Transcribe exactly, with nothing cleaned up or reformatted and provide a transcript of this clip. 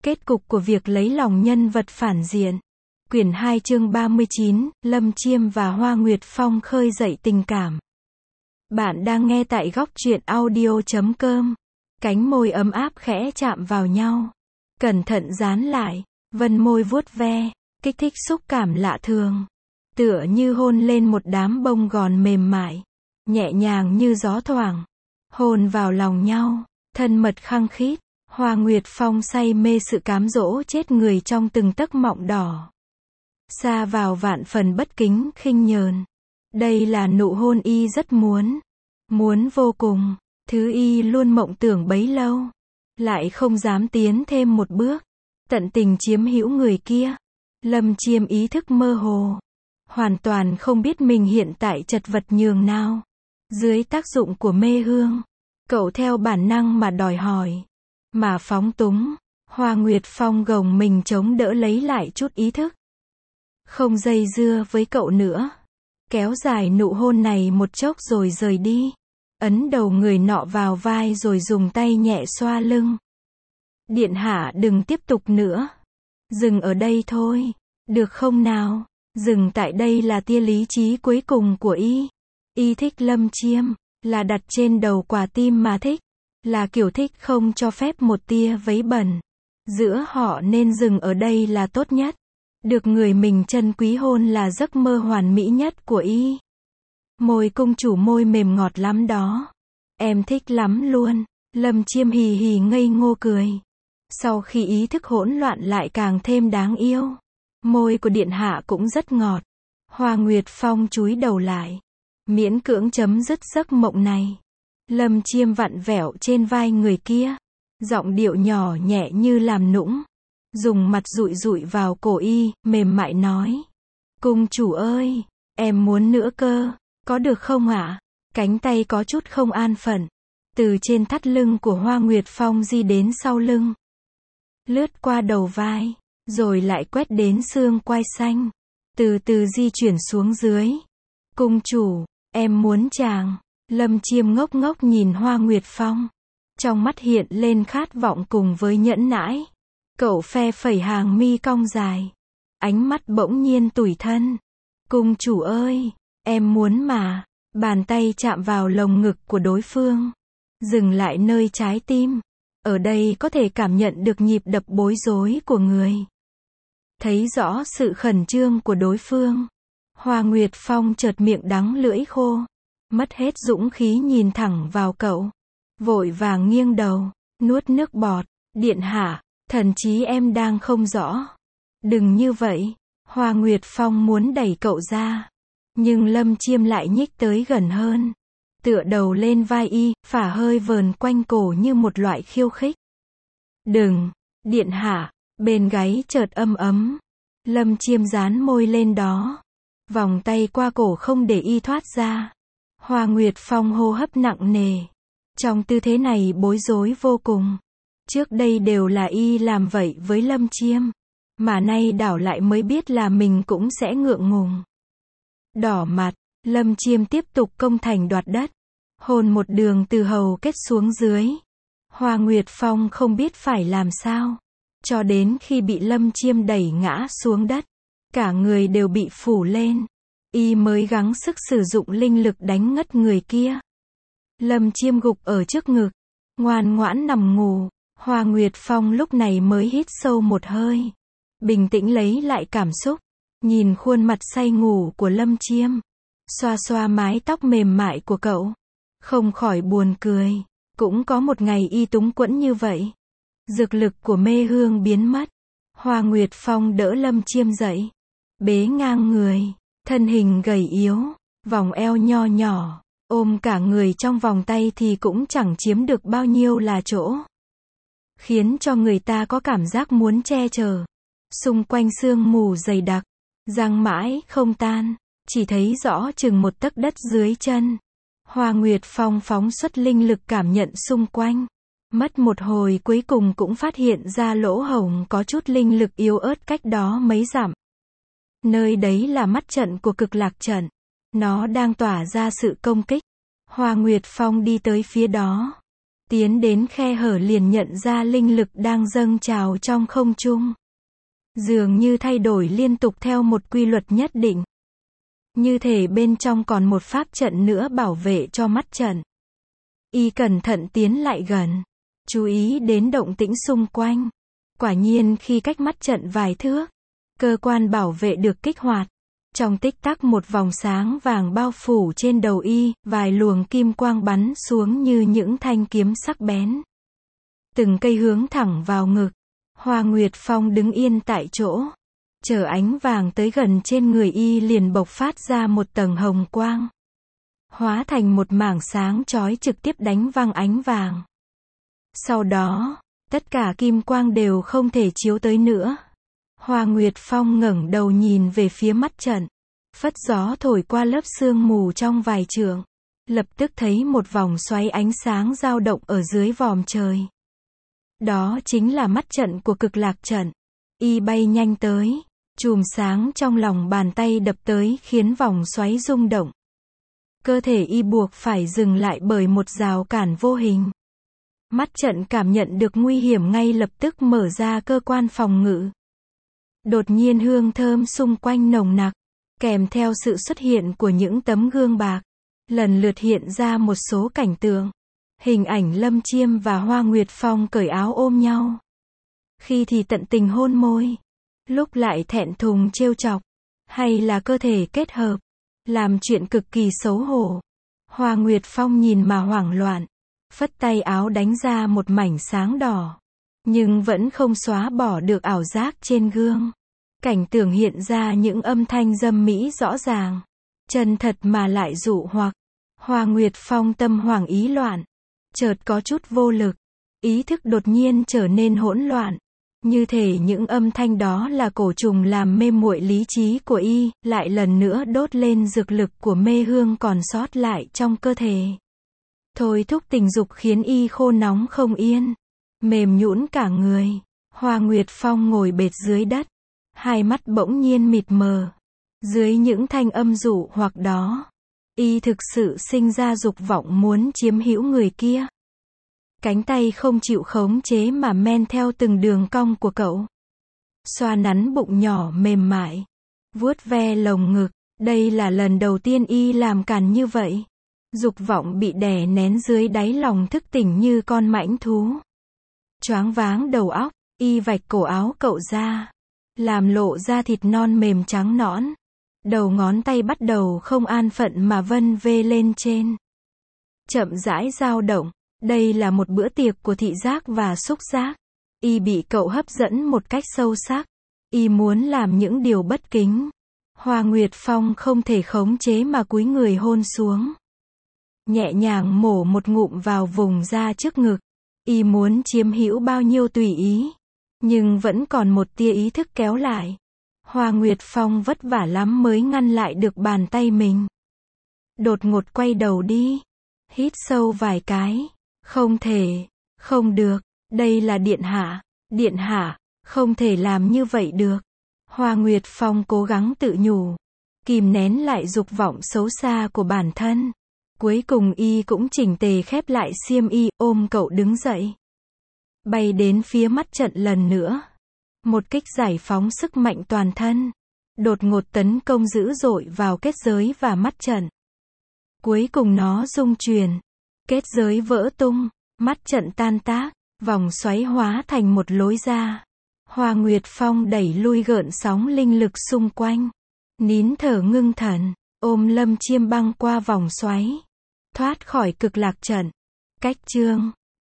Kết cục của việc lấy lòng nhân vật phản diện. Quyển hai chương ba mươi chín, Lâm Chiêm và Hoa Nguyệt Phong khơi dậy tình cảm. Bạn đang nghe tại góc truyện audio chấm com. Cánh môi ấm áp khẽ chạm vào nhau. Cẩn thận dán lại, vân môi vuốt ve, kích thích xúc cảm lạ thường. Tựa như hôn lên một đám bông gòn mềm mại, nhẹ nhàng như gió thoảng. Hôn vào lòng nhau, thân mật khăng khít. Hoa Nguyệt Phong say mê sự cám dỗ chết người trong từng tấc mọng đỏ. Xa vào vạn phần bất kính khinh nhờn. Đây là nụ hôn y rất muốn. Muốn vô cùng. Thứ y luôn mộng tưởng bấy lâu. Lại không dám tiến thêm một bước. Tận tình chiếm hữu người kia. Lâm Chiêm ý thức mơ hồ. Hoàn toàn không biết mình hiện tại chật vật nhường nào. Dưới tác dụng của mê hương. Cậu theo bản năng mà đòi hỏi. Mà phóng túng. Hoa Nguyệt Phong gồng mình chống đỡ lấy lại chút ý thức. Không dây dưa với cậu nữa. Kéo dài nụ hôn này một chốc rồi rời đi. Ấn đầu người nọ vào vai rồi dùng tay nhẹ xoa lưng. Điện hạ đừng tiếp tục nữa. Dừng ở đây thôi. Được không nào? Dừng tại đây là tia lý trí cuối cùng của y. Y thích Lâm Chiêm. Là đặt trên đầu quả tim mà thích. Là kiểu thích không cho phép một tia vấy bẩn. Giữa họ nên dừng ở đây là tốt nhất. Được người mình trân quý hôn là giấc mơ hoàn mỹ nhất của y. Môi công chủ môi mềm ngọt lắm đó. Em thích lắm luôn. Lâm Chiêm hì hì ngây ngô cười. Sau khi ý thức hỗn loạn lại càng thêm đáng yêu. Môi của điện hạ cũng rất ngọt. Hoa Nguyệt Phong chúi đầu lại. Miễn cưỡng chấm dứt giấc mộng này. Lâm Chiêm vặn vẹo trên vai người kia. Giọng điệu nhỏ nhẹ như làm nũng. Dùng mặt dụi dụi vào cổ y, mềm mại nói. Cung chủ ơi, em muốn nữa cơ, có được không ạ? Cánh tay có chút không an phận. Từ trên thắt lưng của Hoa Nguyệt Phong di đến sau lưng. Lướt qua đầu vai, rồi lại quét đến xương quai xanh. Từ từ di chuyển xuống dưới. Cung chủ, em muốn chàng. Lâm Chiêm ngốc ngốc nhìn Hoa Nguyệt Phong. Trong mắt hiện lên khát vọng cùng với nhẫn nãi. Cậu phe phẩy hàng mi cong dài. Ánh mắt bỗng nhiên tủi thân. Cung chủ ơi, em muốn mà. Bàn tay chạm vào lồng ngực của đối phương. Dừng lại nơi trái tim. Ở đây có thể cảm nhận được nhịp đập bối rối của người. Thấy rõ sự khẩn trương của đối phương. Hoa Nguyệt Phong chợt miệng đắng lưỡi khô. Mất hết dũng khí nhìn thẳng vào cậu. Vội vàng nghiêng đầu, nuốt nước bọt. Điện hạ, thần chí em đang không rõ. Đừng như vậy. Hoa Nguyệt Phong muốn đẩy cậu ra. Nhưng Lâm Chiêm lại nhích tới gần hơn. Tựa đầu lên vai y, phả hơi vờn quanh cổ như một loại khiêu khích. Đừng, điện hạ, bên gáy chợt âm ấm. Lâm Chiêm dán môi lên đó. Vòng tay qua cổ không để y thoát ra. Hoa Nguyệt Phong hô hấp nặng nề. Trong tư thế này bối rối vô cùng. Trước đây đều là y làm vậy với Lâm Chiêm. Mà nay đảo lại mới biết là mình cũng sẽ ngượng ngùng. Đỏ mặt, Lâm Chiêm tiếp tục công thành đoạt đất. Hôn một đường từ hầu kết xuống dưới. Hoa Nguyệt Phong không biết phải làm sao. Cho đến khi bị Lâm Chiêm đẩy ngã xuống đất. Cả người đều bị phủ lên. Y mới gắng sức sử dụng linh lực đánh ngất người kia. Lâm Chiêm gục ở trước ngực. Ngoan ngoãn nằm ngủ. Hoa Nguyệt Phong lúc này mới hít sâu một hơi. Bình tĩnh lấy lại cảm xúc. Nhìn khuôn mặt say ngủ của Lâm Chiêm. Xoa xoa mái tóc mềm mại của cậu. Không khỏi buồn cười. Cũng có một ngày y túng quẫn như vậy. Dược lực của mê hương biến mất. Hoa Nguyệt Phong đỡ Lâm Chiêm dậy. Bế ngang người. Thân hình gầy yếu. Vòng eo nho nhỏ. Ôm cả người trong vòng tay thì cũng chẳng chiếm được bao nhiêu là chỗ. Khiến cho người ta có cảm giác muốn che chở. Xung quanh sương mù dày đặc. Giăng mãi không tan. Chỉ thấy rõ chừng một tấc đất dưới chân. Hoa Nguyệt Phong phóng xuất linh lực cảm nhận xung quanh. Mất một hồi cuối cùng cũng phát hiện ra lỗ hổng có chút linh lực yếu ớt cách đó mấy dặm. Nơi đấy là mắt trận của Cực Lạc trận. Nó đang tỏa ra sự công kích. Hoa Nguyệt Phong đi tới phía đó. Tiến đến khe hở liền nhận ra linh lực đang dâng trào trong không trung. Dường như thay đổi liên tục theo một quy luật nhất định. Như thể bên trong còn một pháp trận nữa bảo vệ cho mắt trận. Y cẩn thận tiến lại gần, chú ý đến động tĩnh xung quanh. Quả nhiên khi cách mắt trận vài thước, cơ quan bảo vệ được kích hoạt. Trong tích tắc một vòng sáng vàng bao phủ trên đầu y, vài luồng kim quang bắn xuống như những thanh kiếm sắc bén. Từng cây hướng thẳng vào ngực. Hoa Nguyệt Phong đứng yên tại chỗ. Chờ ánh vàng tới gần trên người y liền bộc phát ra một tầng hồng quang. Hóa thành một mảng sáng chói trực tiếp đánh văng ánh vàng. Sau đó, tất cả kim quang đều không thể chiếu tới nữa. Hoa Nguyệt Phong ngẩng đầu nhìn về phía mắt trận. Phất gió thổi qua lớp sương mù trong vài trượng. Lập tức thấy một vòng xoáy ánh sáng dao động ở dưới vòm trời. Đó chính là mắt trận của Cực Lạc trận. Y bay nhanh tới. Chùm sáng trong lòng bàn tay đập tới khiến vòng xoáy rung động. Cơ thể y buộc phải dừng lại bởi một rào cản vô hình. Mắt trận cảm nhận được nguy hiểm ngay lập tức mở ra cơ quan phòng ngự. Đột nhiên hương thơm xung quanh nồng nặc, kèm theo sự xuất hiện của những tấm gương bạc, lần lượt hiện ra một số cảnh tượng. Hình ảnh Lâm Chiêm và Hoa Nguyệt Phong cởi áo ôm nhau. Khi thì tận tình hôn môi, lúc lại thẹn thùng trêu chọc, hay là cơ thể kết hợp, làm chuyện cực kỳ xấu hổ. Hoa Nguyệt Phong nhìn mà hoảng loạn, phất tay áo đánh ra một mảnh sáng đỏ, nhưng vẫn không xóa bỏ được ảo giác trên gương. Cảnh tượng hiện ra những âm thanh dâm mỹ rõ ràng, chân thật mà lại dụ hoặc. Hoa Nguyệt Phong tâm hoảng ý loạn, chợt có chút vô lực, ý thức đột nhiên trở nên hỗn loạn. Như thể những âm thanh đó là cổ trùng làm mê muội lý trí của y, lại lần nữa đốt lên dược lực của mê hương còn sót lại trong cơ thể. Thôi thúc tình dục khiến y khô nóng không yên, mềm nhũn cả người. Hoa Nguyệt Phong ngồi bệt dưới đất, hai mắt bỗng nhiên mịt mờ. Dưới những thanh âm dụ hoặc đó, y thực sự sinh ra dục vọng muốn chiếm hữu người kia. Cánh tay không chịu khống chế mà men theo từng đường cong của cậu. Xoa nắn bụng nhỏ mềm mại, vuốt ve lồng ngực. Đây là lần đầu tiên y làm càn như vậy. Dục vọng bị đè nén dưới đáy lòng thức tỉnh như con mãnh thú. Choáng váng đầu óc, y vạch cổ áo cậu ra, làm lộ ra thịt non mềm trắng nõn. Đầu ngón tay bắt đầu không an phận mà vân vê lên trên. Chậm rãi dao động. Đây là một bữa tiệc của thị giác và xúc giác. Y bị cậu hấp dẫn một cách sâu sắc. Y muốn làm những điều bất kính. Hoa Nguyệt Phong không thể khống chế mà cúi người hôn xuống. Nhẹ nhàng mổ một ngụm vào vùng da trước ngực. Y muốn chiếm hữu bao nhiêu tùy ý. Nhưng vẫn còn một tia ý thức kéo lại. Hoa Nguyệt Phong vất vả lắm mới ngăn lại được bàn tay mình. Đột ngột quay đầu đi. Hít sâu vài cái. Không thể, không được, đây là điện hạ, điện hạ, không thể làm như vậy được. Hoa Nguyệt Phong cố gắng tự nhủ, kìm nén lại dục vọng xấu xa của bản thân. Cuối cùng y cũng chỉnh tề khép lại xiêm y, ôm cậu đứng dậy. Bay đến phía mắt trận lần nữa. Một kích giải phóng sức mạnh toàn thân. Đột ngột tấn công dữ dội vào kết giới và mắt trận. Cuối cùng nó rung chuyển. Kết giới vỡ tung, mắt trận tan tác, vòng xoáy hóa thành một lối ra. Hoa Nguyệt Phong đẩy lui gợn sóng linh lực xung quanh. Nín thở ngưng thần, ôm Lâm Chiêm băng qua vòng xoáy. Thoát khỏi Cực Lạc trận. Cách chương